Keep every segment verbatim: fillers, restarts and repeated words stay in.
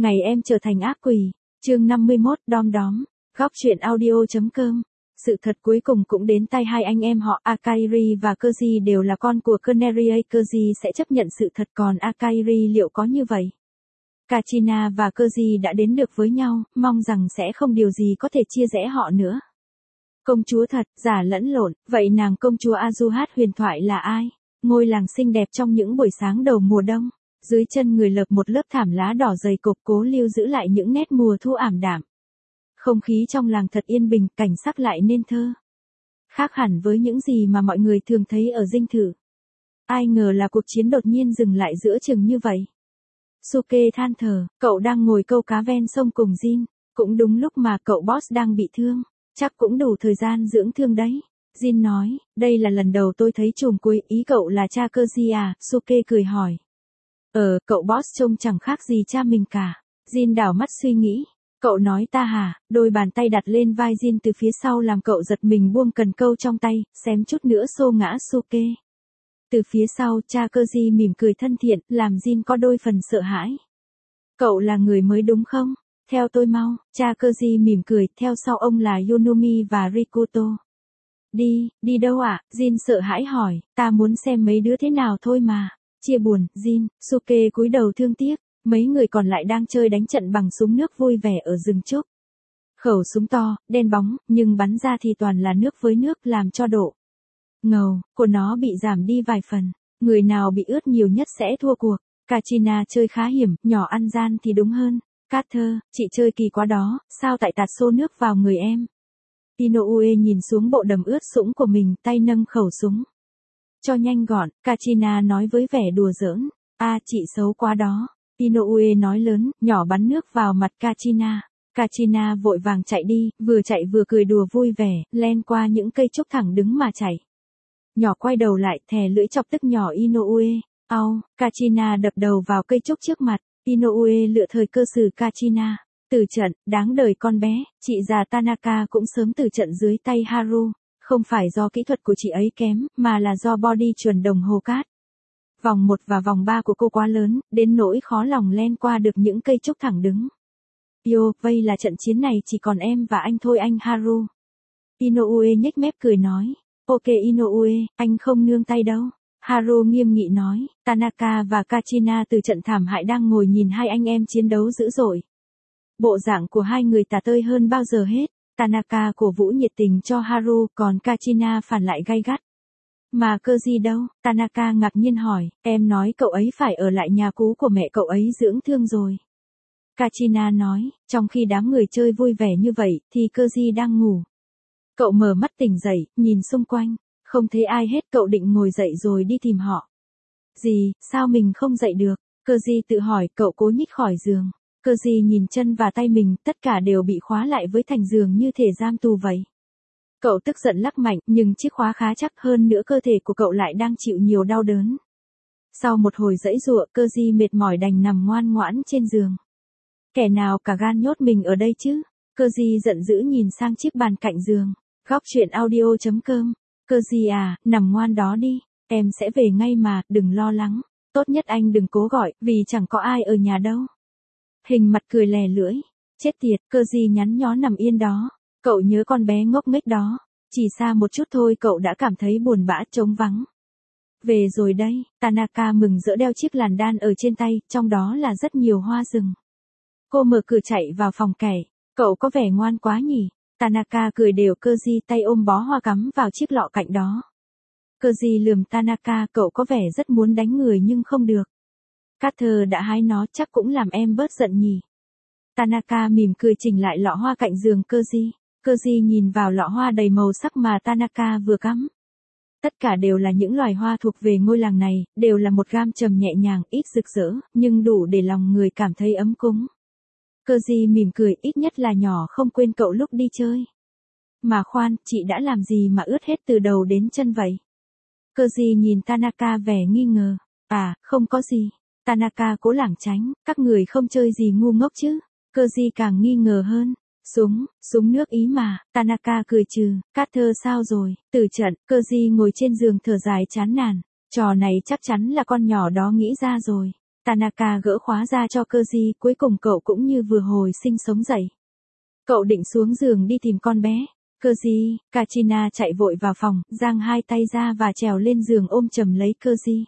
Ngày em trở thành ác quỷ. Chương năm mươi mốt, đom đóm. Góc truyện audio.com. Sự thật cuối cùng cũng đến tai hai anh em họ Akairi và Koji đều là con của Kunerie. Koji sẽ chấp nhận sự thật, còn Akairi liệu có như vậy? Kachina và Koji đã đến được với nhau, mong rằng sẽ không điều gì có thể chia rẽ họ nữa. Công chúa thật, giả lẫn lộn, vậy nàng công chúa Azuhat huyền thoại là ai? Ngôi làng xinh đẹp trong những buổi sáng đầu mùa đông. Dưới chân người lợp một lớp thảm lá đỏ dày cộp cố lưu giữ lại những nét mùa thu ảm đạm. Không khí trong làng thật yên bình, cảnh sắc lại nên thơ. Khác hẳn với những gì mà mọi người thường thấy ở dinh thự. Ai ngờ là cuộc chiến đột nhiên dừng lại giữa chừng như vậy. Suke than thở, cậu đang ngồi câu cá ven sông cùng Jin, cũng đúng lúc mà cậu boss đang bị thương, chắc cũng đủ thời gian dưỡng thương đấy. Jin nói, đây là lần đầu tôi thấy chùm cuối, ý cậu là cha Koji à? Suke cười hỏi. Ờ, cậu boss trông chẳng khác gì cha mình cả. Jin đảo mắt suy nghĩ. Cậu nói ta hả? Đôi bàn tay đặt lên vai Jin từ phía sau làm cậu giật mình buông cần câu trong tay, xém chút nữa xô ngã Suke. Từ phía sau, cha Koji mỉm cười thân thiện, làm Jin có đôi phần sợ hãi. Cậu là người mới đúng không? Theo tôi mau, cha Koji mỉm cười, theo sau ông là Yonumi và Rikuto. Đi, đi đâu ạ? À? Jin sợ hãi hỏi, ta muốn xem mấy đứa thế nào thôi mà. Chia buồn, Jin, Suke cúi đầu thương tiếc, mấy người còn lại đang chơi đánh trận bằng súng nước vui vẻ ở rừng trúc. Khẩu súng to, đen bóng, nhưng bắn ra thì toàn là nước với nước làm cho độ ngầu của nó bị giảm đi vài phần. Người nào bị ướt nhiều nhất sẽ thua cuộc. Kachina chơi khá hiểm, nhỏ ăn gian thì đúng hơn. Carter, chị chơi kỳ quá đó, sao tại tạt xô nước vào người em? Inoue nhìn xuống bộ đầm ướt sũng của mình, tay nâng khẩu súng. Cho nhanh gọn, Kachina nói với vẻ đùa giỡn. A à, chị xấu quá đó. Inoue nói lớn, nhỏ bắn nước vào mặt Kachina. Kachina vội vàng chạy đi, vừa chạy vừa cười đùa vui vẻ, len qua những cây trúc thẳng đứng mà chạy. Nhỏ quay đầu lại, thè lưỡi chọc tức nhỏ Inoue. Au, Kachina đập đầu vào cây trúc trước mặt. Inoue lựa thời cơ xử Kachina. Từ trận, đáng đời con bé, chị già Tanaka cũng sớm từ trận dưới tay Haru. Không phải do kỹ thuật của chị ấy kém, mà là do body chuẩn đồng hồ cát. Vòng một và vòng ba của cô quá lớn, đến nỗi khó lòng len qua được những cây trúc thẳng đứng. Yo, vây là trận chiến này chỉ còn em và anh thôi anh Haru. Inoue nhếch mép cười nói. Ok Inoue, anh không nương tay đâu. Haru nghiêm nghị nói. Tanaka và Kachina từ trận thảm hại đang ngồi nhìn hai anh em chiến đấu dữ dội. Bộ dạng của hai người tà tơi hơn bao giờ hết. Tanaka cổ vũ nhiệt tình cho Haru, còn Kachina phản lại gay gắt. Mà Koji đâu? Tanaka ngạc nhiên hỏi, em nói cậu ấy phải ở lại nhà cũ của mẹ cậu ấy dưỡng thương rồi. Kachina nói, trong khi đám người chơi vui vẻ như vậy, thì Koji đang ngủ. Cậu mở mắt tỉnh dậy, nhìn xung quanh, không thấy ai hết, cậu định ngồi dậy rồi đi tìm họ. Gì, sao mình không dậy được? Koji tự hỏi, cậu cố nhích khỏi giường. Koji nhìn chân và tay mình, tất cả đều bị khóa lại với thành giường như thể giam tù vậy. Cậu tức giận lắc mạnh, nhưng chiếc khóa khá chắc, hơn nữa cơ thể của cậu lại đang chịu nhiều đau đớn. Sau một hồi giãy giụa, Koji mệt mỏi đành nằm ngoan ngoãn trên giường. Kẻ nào cả gan nhốt mình ở đây chứ? Koji giận dữ nhìn sang chiếc bàn cạnh giường. Góc truyện audio.com. Koji à, nằm ngoan đó đi, em sẽ về ngay mà, đừng lo lắng. Tốt nhất anh đừng cố gọi, vì chẳng có ai ở nhà đâu. Hình mặt cười lè lưỡi. Chết tiệt, Koji nhắn nhó nằm yên đó. Cậu nhớ con bé ngốc nghếch đó. Chỉ xa một chút thôi cậu đã cảm thấy buồn bã trống vắng. Về rồi đây, Tanaka mừng rỡ đeo chiếc làn đan ở trên tay, trong đó là rất nhiều hoa rừng. Cô mở cửa chạy vào phòng kẻ. Cậu có vẻ ngoan quá nhỉ? Tanaka cười đều, Koji tay ôm bó hoa cắm vào chiếc lọ cạnh đó. Koji lườm Tanaka, cậu có vẻ rất muốn đánh người nhưng không được. Carter đã hái nó, chắc cũng làm em bớt giận nhỉ. Tanaka mỉm cười chỉnh lại lọ hoa cạnh giường Koji. Koji nhìn vào lọ hoa đầy màu sắc mà Tanaka vừa cắm. Tất cả đều là những loài hoa thuộc về ngôi làng này, đều là một gam trầm nhẹ nhàng, ít rực rỡ, nhưng đủ để lòng người cảm thấy ấm cúng. Koji mỉm cười, ít nhất là nhỏ không quên cậu lúc đi chơi. Mà khoan, chị đã làm gì mà ướt hết từ đầu đến chân vậy? Koji nhìn Tanaka vẻ nghi ngờ. À, không có gì. Tanaka cố lảng tránh, các người không chơi gì ngu ngốc chứ? Koji càng nghi ngờ hơn. Súng, súng nước ý mà, Tanaka cười trừ. Carter sao rồi? Từ trận, Koji ngồi trên giường thở dài chán nản. Trò này chắc chắn là con nhỏ đó nghĩ ra rồi. Tanaka gỡ khóa ra cho Koji, cuối cùng cậu cũng như vừa hồi sinh sống dậy. Cậu định xuống giường đi tìm con bé. Koji, Kachina chạy vội vào phòng, giang hai tay ra và trèo lên giường ôm chầm lấy Koji.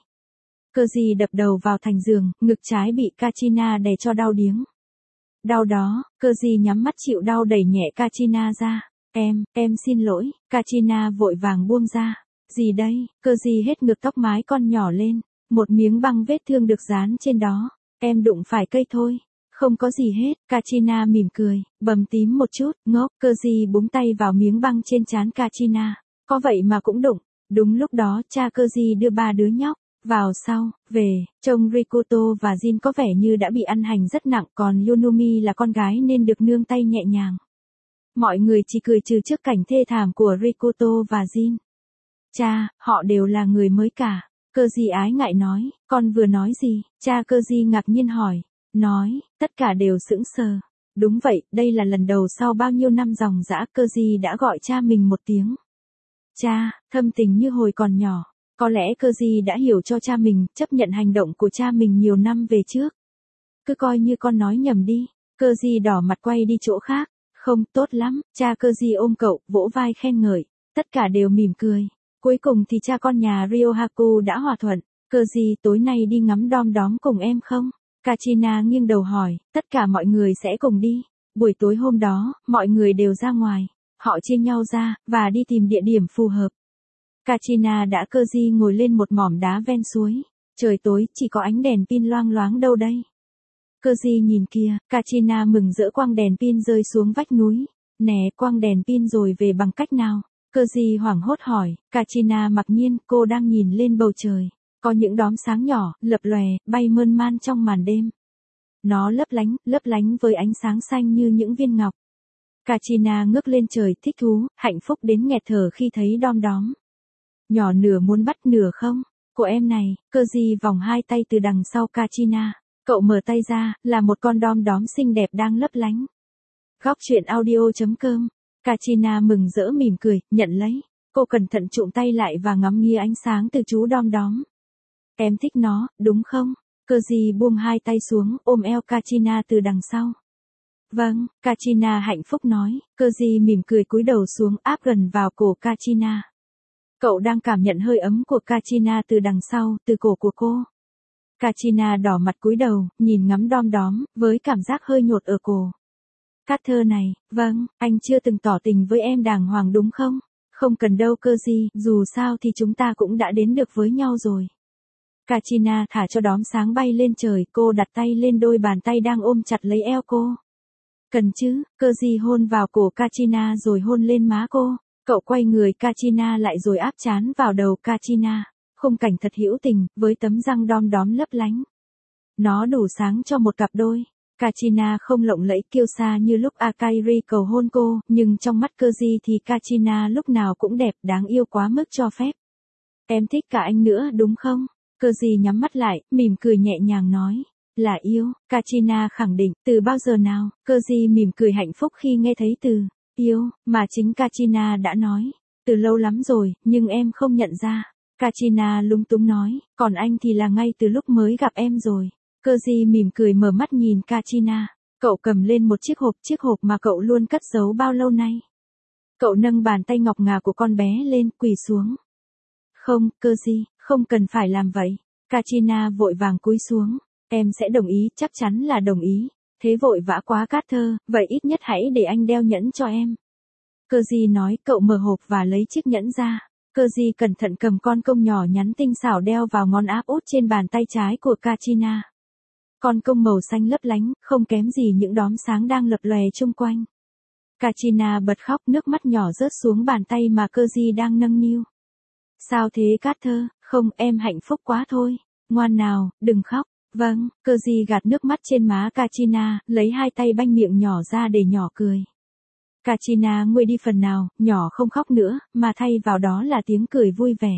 Koji đập đầu vào thành giường, ngực trái bị Kachina đè cho đau điếng. Đau đó, Koji nhắm mắt chịu đau đẩy nhẹ Kachina ra. Em, em xin lỗi, Kachina vội vàng buông ra. Gì đây? Koji hết ngược tóc mái con nhỏ lên. Một miếng băng vết thương được dán trên đó. Em đụng phải cây thôi. Không có gì hết, Kachina mỉm cười, bầm tím một chút, ngốc. Koji búng tay vào miếng băng trên trán Kachina. Có vậy mà cũng đụng. Đúng lúc đó cha Koji đưa ba đứa nhóc vào sau, về, trông Rikuto và Jin có vẻ như đã bị ăn hành rất nặng, còn Yunumi là con gái nên được nương tay nhẹ nhàng. Mọi người chỉ cười trừ trước cảnh thê thảm của Rikuto và Jin. Cha, họ đều là người mới cả. Koji ái ngại nói, con vừa nói gì? Cha Koji ngạc nhiên hỏi. Nói, tất cả đều sững sờ. Đúng vậy, đây là lần đầu sau bao nhiêu năm dòng dã Koji đã gọi cha mình một tiếng. Cha, thâm tình như hồi còn nhỏ. Có lẽ Koji đã hiểu cho cha mình, chấp nhận hành động của cha mình nhiều năm về trước. Cứ coi như con nói nhầm đi. Koji đỏ mặt quay đi chỗ khác. Không, tốt lắm, cha Koji ôm cậu, vỗ vai khen ngợi. Tất cả đều mỉm cười. Cuối cùng thì cha con nhà Ryohaku đã hòa thuận. Koji, tối nay đi ngắm đom đóm cùng em không? Kachina nghiêng đầu hỏi, tất cả mọi người sẽ cùng đi. Buổi tối hôm đó, mọi người đều ra ngoài. Họ chia nhau ra, và đi tìm địa điểm phù hợp. Kachina đã Koji ngồi lên một mỏm đá ven suối. Trời tối, chỉ có ánh đèn pin loang loáng đâu đây. Koji nhìn kia, Kachina mừng rỡ quăng đèn pin rơi xuống vách núi. Nè, quăng đèn pin rồi về bằng cách nào? Koji hoảng hốt hỏi, Kachina mặc nhiên, cô đang nhìn lên bầu trời. Có những đóm sáng nhỏ, lập lòe, bay mơn man trong màn đêm. Nó lấp lánh, lấp lánh với ánh sáng xanh như những viên ngọc. Kachina ngước lên trời thích thú, hạnh phúc đến nghẹt thở khi thấy đom đóm. Nhỏ nửa muốn bắt nửa không? Của em này, Koji vòng hai tay từ đằng sau Kachina. Cậu mở tay ra, là một con đom đóm xinh đẹp đang lấp lánh. Góc truyện audio chấm com. Kachina mừng rỡ mỉm cười, nhận lấy. Cô cẩn thận chụm tay lại và ngắm nghía ánh sáng từ chú đom đóm. Em thích nó, đúng không? Koji buông hai tay xuống, ôm eo Kachina từ đằng sau. Vâng, Kachina hạnh phúc nói. Koji mỉm cười cúi đầu xuống áp gần vào cổ Kachina. Cậu đang cảm nhận hơi ấm của Kachina từ đằng sau, từ cổ của cô. Kachina đỏ mặt cúi đầu, nhìn ngắm đom đóm, với cảm giác hơi nhột ở cổ. Carter này, vâng, anh chưa từng tỏ tình với em đàng hoàng đúng không? Không cần đâu Koji, dù sao thì chúng ta cũng đã đến được với nhau rồi. Kachina thả cho đóm sáng bay lên trời, cô đặt tay lên đôi bàn tay đang ôm chặt lấy eo cô. Cần chứ, Koji hôn vào cổ Kachina rồi hôn lên má cô. Cậu quay người Kachina lại rồi áp trán vào đầu Kachina. Khung cảnh thật hữu tình, với tấm răng đom đóm lấp lánh. Nó đủ sáng cho một cặp đôi. Kachina không lộng lẫy kiêu sa như lúc Akairi cầu hôn cô, nhưng trong mắt Koji thì Kachina lúc nào cũng đẹp, đáng yêu quá mức cho phép. Em thích cả anh nữa đúng không? Koji nhắm mắt lại, mỉm cười nhẹ nhàng nói. Là yêu, Kachina khẳng định, từ bao giờ nào? Koji mỉm cười hạnh phúc khi nghe thấy từ yêu, mà chính Kachina đã nói. Từ lâu lắm rồi, nhưng em không nhận ra. Kachina lúng túng nói, còn anh thì là ngay từ lúc mới gặp em rồi. Koji mỉm cười mở mắt nhìn Kachina. Cậu cầm lên một chiếc hộp, chiếc hộp mà cậu luôn cất giấu bao lâu nay. Cậu nâng bàn tay ngọc ngà của con bé lên, quỳ xuống. Không, Koji, không cần phải làm vậy. Kachina vội vàng cúi xuống. Em sẽ đồng ý, chắc chắn là đồng ý. Thế vội vã quá Carter, vậy ít nhất hãy để anh đeo nhẫn cho em. Koji nói, cậu mở hộp và lấy chiếc nhẫn ra. Koji cẩn thận cầm con công nhỏ nhắn tinh xảo đeo vào ngón áp út trên bàn tay trái của Kachina. Con công màu xanh lấp lánh, không kém gì những đóm sáng đang lập lòe chung quanh. Kachina bật khóc, nước mắt nhỏ rớt xuống bàn tay mà Koji đang nâng niu. Sao thế Carter? Không, em hạnh phúc quá thôi. Ngoan nào, đừng khóc. Vâng, Koji gạt nước mắt trên má Kachina, lấy hai tay banh miệng nhỏ ra để nhỏ cười. Kachina nguôi đi phần nào, nhỏ không khóc nữa, mà thay vào đó là tiếng cười vui vẻ.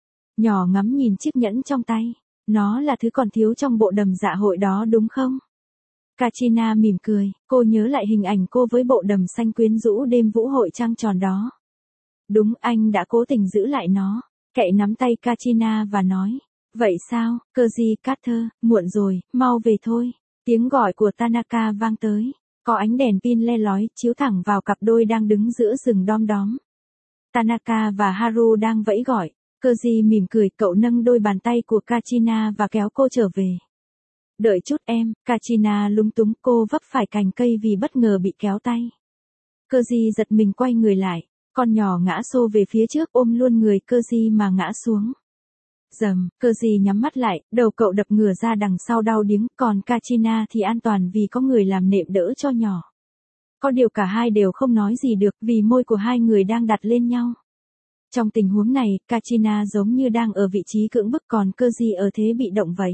Nhỏ ngắm nhìn chiếc nhẫn trong tay. Nó là thứ còn thiếu trong bộ đầm dạ hội đó đúng không? Kachina mỉm cười, cô nhớ lại hình ảnh cô với bộ đầm xanh quyến rũ đêm vũ hội trăng tròn đó. Đúng, anh đã cố tình giữ lại nó. Cậy nắm tay Kachina và nói. Vậy sao, Koji Carter, muộn rồi, mau về thôi. Tiếng gọi của Tanaka vang tới. Có ánh đèn pin le lói chiếu thẳng vào cặp đôi đang đứng giữa rừng đom đóm. Tanaka và Haru đang vẫy gọi. Koji mỉm cười, cậu nâng đôi bàn tay của Kachina và kéo cô trở về. Đợi chút em, Kachina lúng túng, cô vấp phải cành cây vì bất ngờ bị kéo tay. Koji giật mình quay người lại, con nhỏ ngã xô về phía trước ôm luôn người Koji mà ngã xuống. Dầm, Koji nhắm mắt lại, đầu cậu đập ngửa ra đằng sau đau điếng, còn Kachina thì an toàn vì có người làm nệm đỡ cho nhỏ. Có điều cả hai đều không nói gì được vì môi của hai người đang đặt lên nhau. Trong tình huống này, Kachina giống như đang ở vị trí cưỡng bức còn Koji ở thế bị động vậy.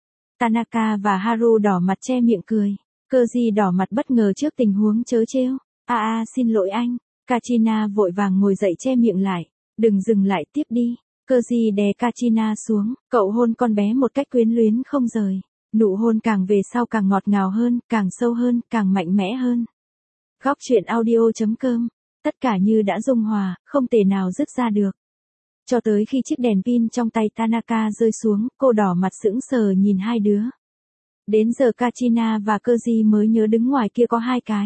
Tanaka và Haru đỏ mặt che miệng cười. Koji đỏ mặt bất ngờ trước tình huống trớ trêu. À à xin lỗi anh. Kachina vội vàng ngồi dậy che miệng lại. Đừng dừng lại, tiếp đi. Koji đè Kachina xuống, cậu hôn con bé một cách quyến luyến không rời. Nụ hôn càng về sau càng ngọt ngào hơn, càng sâu hơn, càng mạnh mẽ hơn. Góc truyện audio chấm com. Tất cả như đã dung hòa, không thể nào dứt ra được. Cho tới khi chiếc đèn pin trong tay Tanaka rơi xuống, cô đỏ mặt sững sờ nhìn hai đứa. Đến giờ Kachina và Koji mới nhớ đứng ngoài kia có hai cái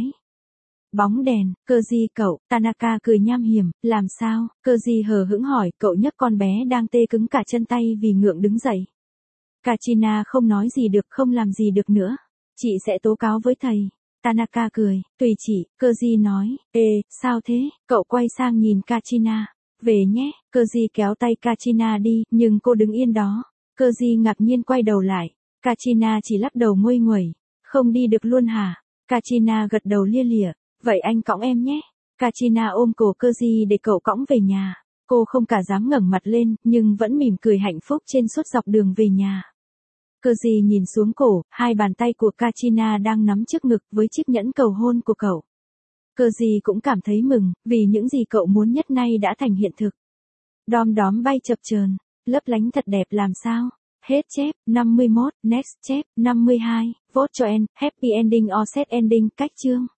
bóng đèn. Koji cậu, Tanaka cười nham hiểm, làm sao? Koji hờ hững hỏi, cậu nhấc con bé đang tê cứng cả chân tay vì ngượng đứng dậy. Kachina không nói gì được, không làm gì được nữa. Chị sẽ tố cáo với thầy. Tanaka cười, tùy chị. Koji nói, ê, sao thế? Cậu quay sang nhìn Kachina. Về nhé. Koji kéo tay Kachina đi, nhưng cô đứng yên đó. Koji ngạc nhiên quay đầu lại. Kachina chỉ lắc đầu nguây nguẩy. Không đi được luôn hả? Kachina gật đầu lia lịa. Vậy anh cõng em nhé. Kachina ôm cổ Koji để cậu cõng về nhà. Cô không cả dám ngẩng mặt lên, nhưng vẫn mỉm cười hạnh phúc trên suốt dọc đường về nhà. Koji nhìn xuống cổ, hai bàn tay của Kachina đang nắm trước ngực với chiếc nhẫn cầu hôn của cậu. Koji cũng cảm thấy mừng, vì những gì cậu muốn nhất nay đã thành hiện thực. Đom đóm bay chập chờn, lấp lánh thật đẹp làm sao? Hết chép, năm mươi mốt, next chép, năm mươi hai, vote cho end, happy ending or sad ending, cách chương.